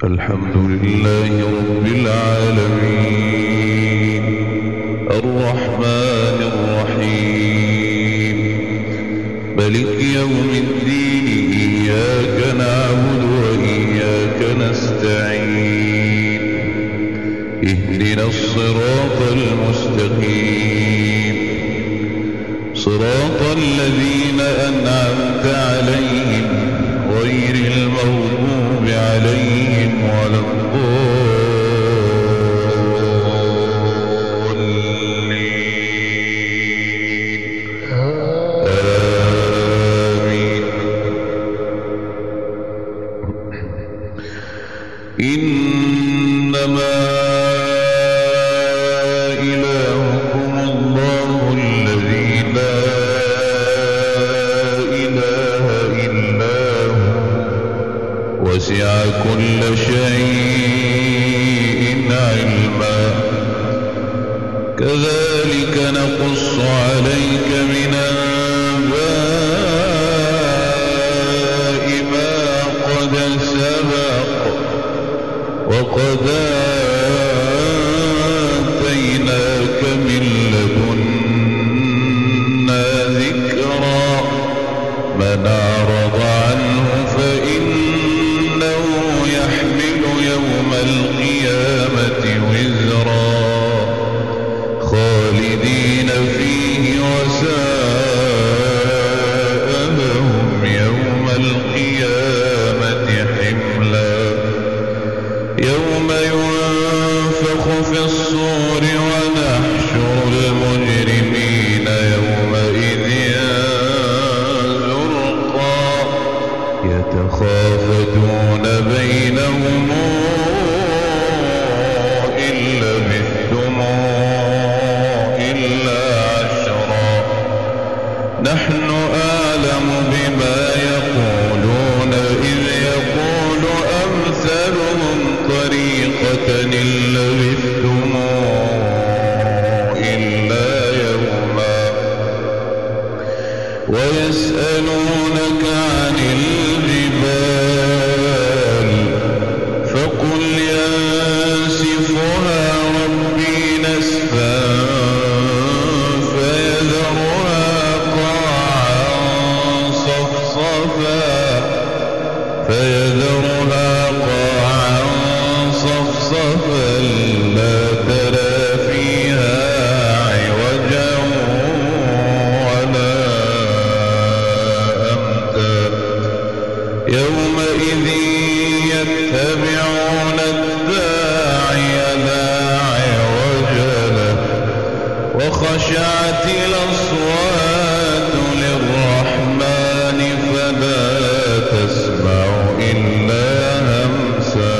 الحمد لله رب العالمين الرحمن الرحيم مالك يوم الدين إياك نعبد وإياك نستعين اهدنا الصراط المستقيم صراط الذين أنعمت عليهم غير المغضوب عليهم ولا الضالين آمين. إنما إلهكم الله الذي لا إله إلا هو وسع كل شيء علما كذلك نقص عليك من أنباء ما قد سبق وقد آتيناك من لدنا ذكرا من أعرض عنه فإنه يحمل يوم القيامة وزرا خالدين فيه وساء لهم يوم القيامة حملا يوم ينفخ في الصور ونحشر المجرمين يومئذ زرقا يتخافتون بينهم إن لبثتم إلا عشرا نحن أعلم بما يقولون إذ يقول أمثلهم طريقة إن لبثتم إلا يوما ويسألونك عن الجبال فقل ينسفها ربي نسفا فيذرها قاعا صفصفا لا ترى فيها عوجا ولا أمتا يومئذ يتبعون الداعي لا عوج له وخشعت الأصوات للرحمن فلا تسمع إلا همسا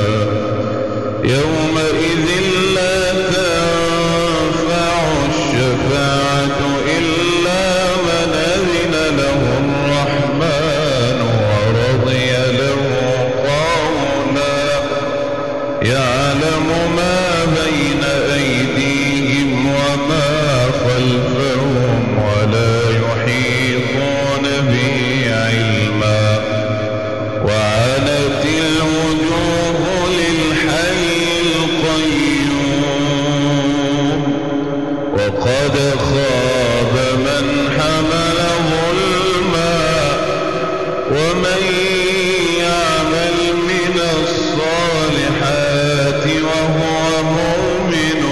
يومئذ لا تنفع الشفاعة إلا من أذن له الرحمن ورضي له قولا يعلم ما بين أيديهم وما خلفهم ولا يحيطون به علما وعنت الوجوه للحي القيوم وقد خاب من حمل ظلما ومن يعمل من الصالحات وهو مؤمن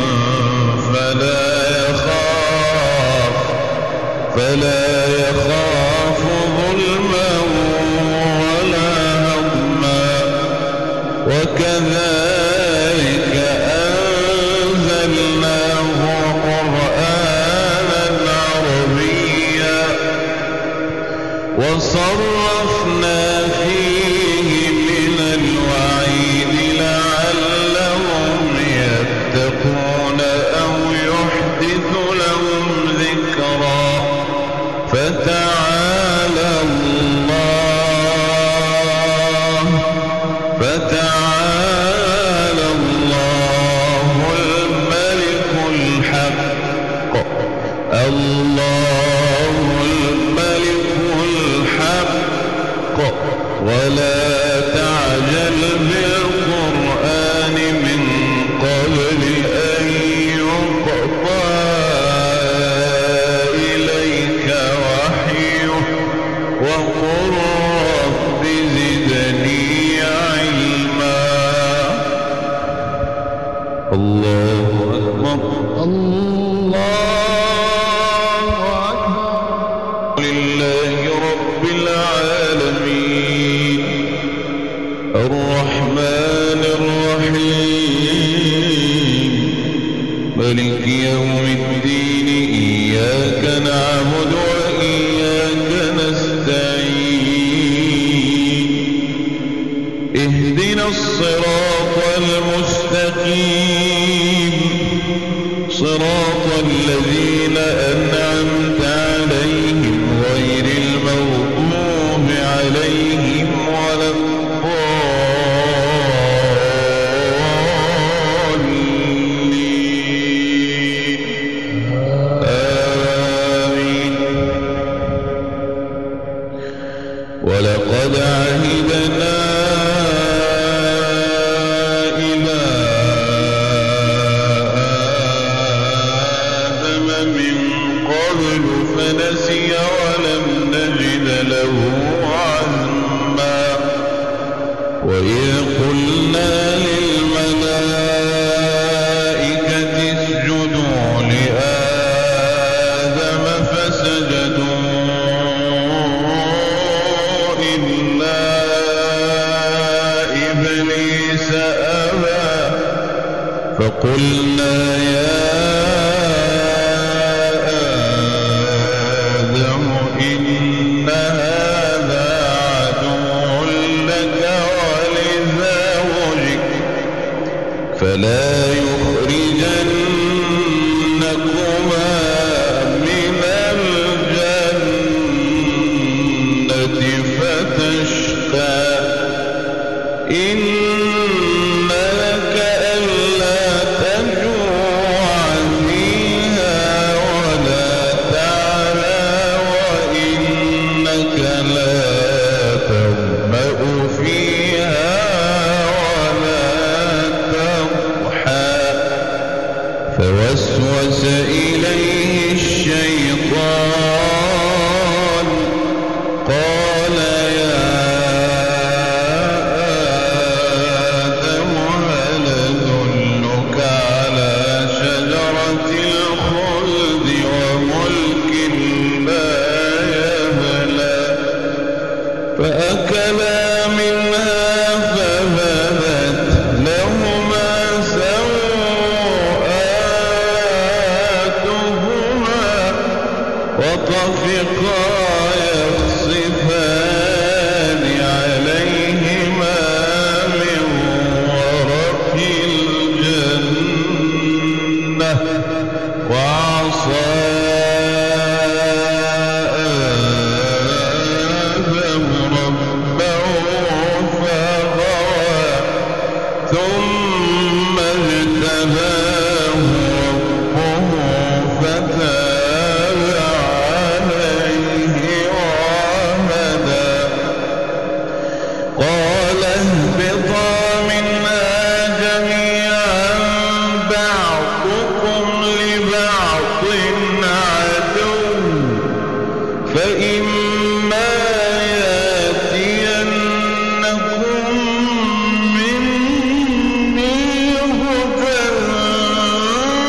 فلا يخاف ظلما ولا هضما وكذلك أنزلناه قرآنا عربيا وصرفنا فيه من الوعيد لعلهم يتقون أو يحدث لهم ذكرا فتعالى الله الملك الحق ولا تعجل بالقرآن الله أكبر. الله أكبر. لله رب العالمين الرحمن الرحيم مالك يوم الدين إياك نعبد وإياك نستعين اهدنا الصراط المستقيم صراط الذين أنعمت عليهم غير المغضوب عليهم ولا الضالين آمين. ولقد عهدنا فنسي ولم نجد له عزما وإذ قلنا للملائكة اسجدوا لآدم فسجدوا إلا إبليس أبى فقلنا يا إن هذا عدو لك ولزوجك فلا يخرجنكما من الجنة فتشقى إن لك ألا تجوع فيها ولا تعلى وإنك لا تظمأ فيها ولا تضحى فوسوس إليه الشيطان قال يا آدم هل أدلك على شجرة الخلد وملك لا يبلى فأكلا منها فبدت لهما سوآتهما وطفقا يخصفان عليهما من ورق الجنة وعصى آدم ربه فغوى ثم اجتباه ربه فتاب عليه وهدى قال اهبطا منها جميعا بعضكم لبعض عدو فإما يأتينكم مني هدى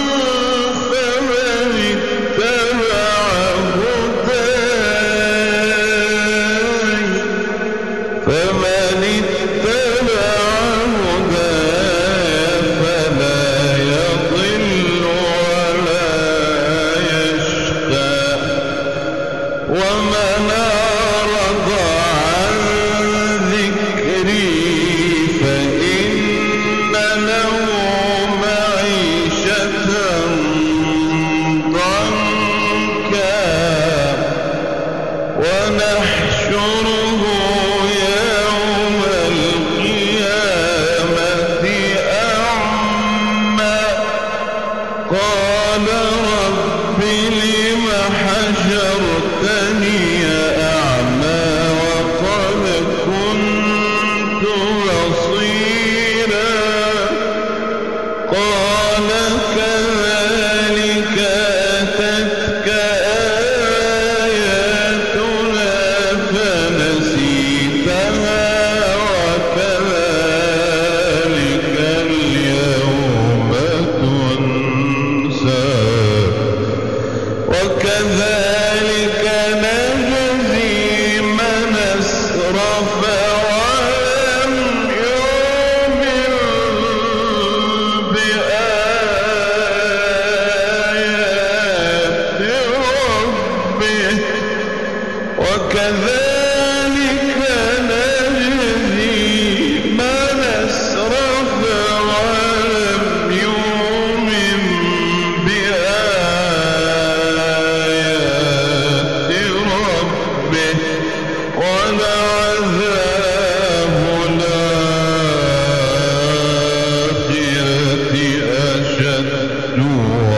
أشد